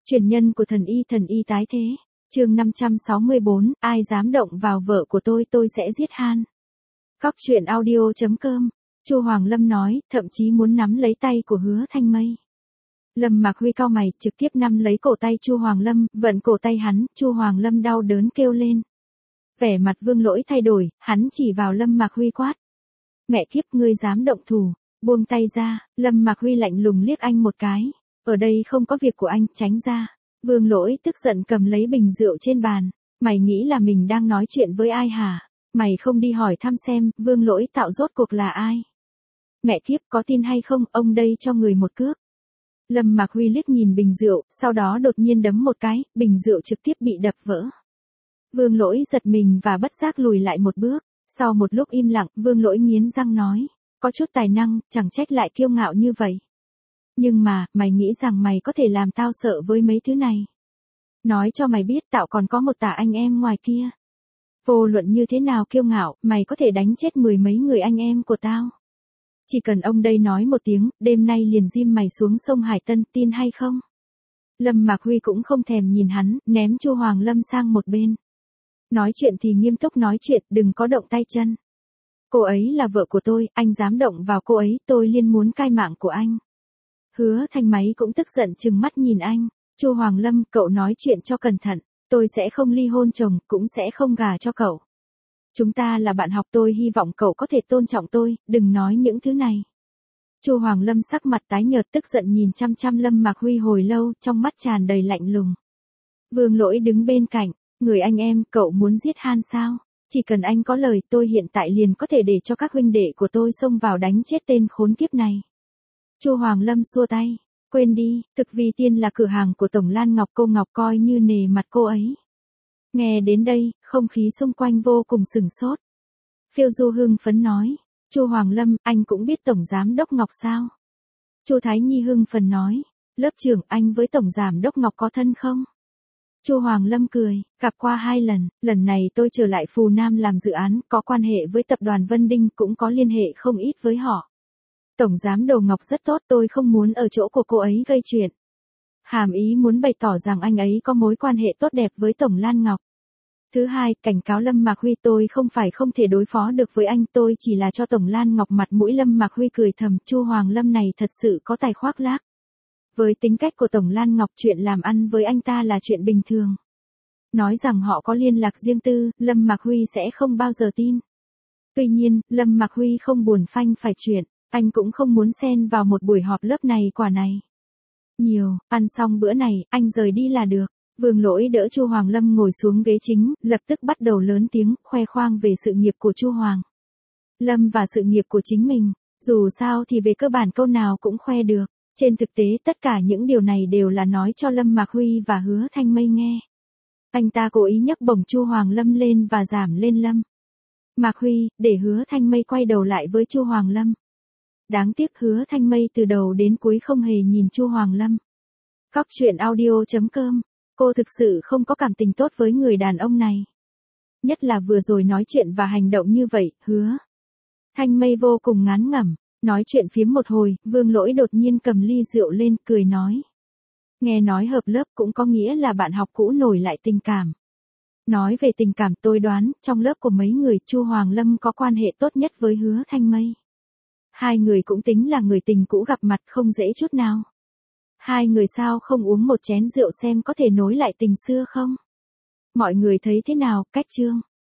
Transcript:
Truyền nhân của thần y tái thế. Chương 564, ai dám động vào vợ của tôi sẽ giết han. Góc truyện audio.com. Chu Hoàng Lâm nói, thậm chí muốn nắm lấy tay của Hứa Thanh Mây. Lâm Mạc Huy cau mày, trực tiếp nắm lấy cổ tay Chu Hoàng Lâm, vận cổ tay hắn, Chu Hoàng Lâm đau đớn kêu lên. Vẻ mặt Vương Lỗi thay đổi, hắn chỉ vào Lâm Mạc Huy quát. Mẹ kiếp, ngươi dám động thủ, buông tay ra. Lâm Mạc Huy lạnh lùng liếc anh một cái. Ở đây không có việc của anh, tránh ra. Vương Lỗi tức giận cầm lấy bình rượu trên bàn. Mày nghĩ là mình đang nói chuyện với ai hả? Mày không đi hỏi thăm xem, Vương Lỗi tạo rốt cuộc là ai? Mẹ kiếp, có tin hay không, ông đây cho người một cước. Lâm Mạc Huy liếc nhìn bình rượu, sau đó đột nhiên đấm một cái, bình rượu trực tiếp bị đập vỡ. Vương Lỗi giật mình và bất giác lùi lại một bước. Sau một lúc im lặng, Vương Lỗi nghiến răng nói, có chút tài năng, chẳng trách lại kiêu ngạo như vậy. Nhưng mà, mày nghĩ rằng mày có thể làm tao sợ với mấy thứ này. Nói cho mày biết, tao còn có một tả anh em ngoài kia. Vô luận như thế nào kiêu ngạo, mày có thể đánh chết 10 mấy người anh em của tao. Chỉ cần ông đây nói một tiếng, đêm nay liền rim mày xuống sông Hải Tân, tin hay không? Lâm Mạc Huy cũng không thèm nhìn hắn, ném Chu Hoàng Lâm sang một bên. Nói chuyện thì nghiêm túc nói chuyện, đừng có động tay chân. Cô ấy là vợ của tôi, anh dám động vào cô ấy, tôi liên muốn cai mạng của anh. Hứa Thanh Máy cũng tức giận trừng mắt nhìn anh. Chu Hoàng Lâm, cậu nói chuyện cho cẩn thận, tôi sẽ không ly hôn chồng, cũng sẽ không gả cho cậu. Chúng ta là bạn học, tôi hy vọng cậu có thể tôn trọng tôi, đừng nói những thứ này. Chu Hoàng Lâm sắc mặt tái nhợt tức giận nhìn chăm chăm Lâm Mạc Huy hồi lâu, trong mắt tràn đầy lạnh lùng. Vương Lỗi đứng bên cạnh, người anh em, cậu muốn giết han sao? Chỉ cần anh có lời, tôi hiện tại liền có thể để cho các huynh đệ của tôi xông vào đánh chết tên khốn kiếp này. Chu Hoàng Lâm xua tay, quên đi, Thực Vi Tiên là cửa hàng của Tổng Lan Ngọc, cô Ngọc coi như nề mặt cô ấy. Nghe đến đây, không khí xung quanh vô cùng sửng sốt. Phiêu Du hưng phấn nói, Chu Hoàng Lâm, anh cũng biết Tổng Giám Đốc Ngọc sao? Chu Thái Nhi hưng phấn nói, lớp trưởng, anh với Tổng Giám Đốc Ngọc có thân không? Chu Hoàng Lâm cười, gặp qua 2 lần, lần này tôi trở lại Phù Nam làm dự án, có quan hệ với tập đoàn Vân Đinh, cũng có liên hệ không ít với họ. Tổng Giám Đốc Ngọc rất tốt, tôi không muốn ở chỗ của cô ấy gây chuyện. Hàm ý muốn bày tỏ rằng anh ấy có mối quan hệ tốt đẹp với Tổng Lan Ngọc. Thứ hai, cảnh cáo Lâm Mạc Huy, tôi không phải không thể đối phó được với anh, tôi chỉ là cho Tổng Lan Ngọc mặt mũi. Lâm Mạc Huy cười thầm, Chu Hoàng Lâm này thật sự có tài khoác lác. Với tính cách của Tổng Lan Ngọc, chuyện làm ăn với anh ta là chuyện bình thường. Nói rằng họ có liên lạc riêng tư, Lâm Mạc Huy sẽ không bao giờ tin. Tuy nhiên, Lâm Mạc Huy không buồn phanh phải chuyện, anh cũng không muốn xen vào một buổi họp lớp này quả này. Nhiều, ăn xong bữa này, anh rời đi là được. Vương Lỗi đỡ Chu Hoàng Lâm ngồi xuống ghế chính, lập tức bắt đầu lớn tiếng, khoe khoang về sự nghiệp của Chu Hoàng Lâm và sự nghiệp của chính mình. Dù sao thì về cơ bản câu nào cũng khoe được. Trên thực tế tất cả những điều này đều là nói cho Lâm Mạc Huy và Hứa Thanh Mây nghe. Anh ta cố ý nhấc bổng Chu Hoàng Lâm lên và giảm lên Lâm Mạc Huy, để Hứa Thanh Mây quay đầu lại với Chu Hoàng Lâm. Đáng tiếc Hứa Thanh Mây từ đầu đến cuối không hề nhìn Chu Hoàng Lâm. Góc truyện audio.com. Cô thực sự không có cảm tình tốt với người đàn ông này. Nhất là vừa rồi nói chuyện và hành động như vậy, Hứa Thanh Mây vô cùng ngán ngẩm. Nói chuyện phiếm một hồi, Vương Lỗi đột nhiên cầm ly rượu lên, cười nói. Nghe nói hợp lớp cũng có nghĩa là bạn học cũ nổi lại tình cảm. Nói về tình cảm, tôi đoán, trong lớp của mấy người, Chu Hoàng Lâm có quan hệ tốt nhất với Hứa Thanh Mây. 2 người cũng tính là người tình cũ gặp mặt, không dễ chút nào. 2 người sao không uống một chén rượu xem có thể nối lại tình xưa không? Mọi người thấy thế nào, cách chương?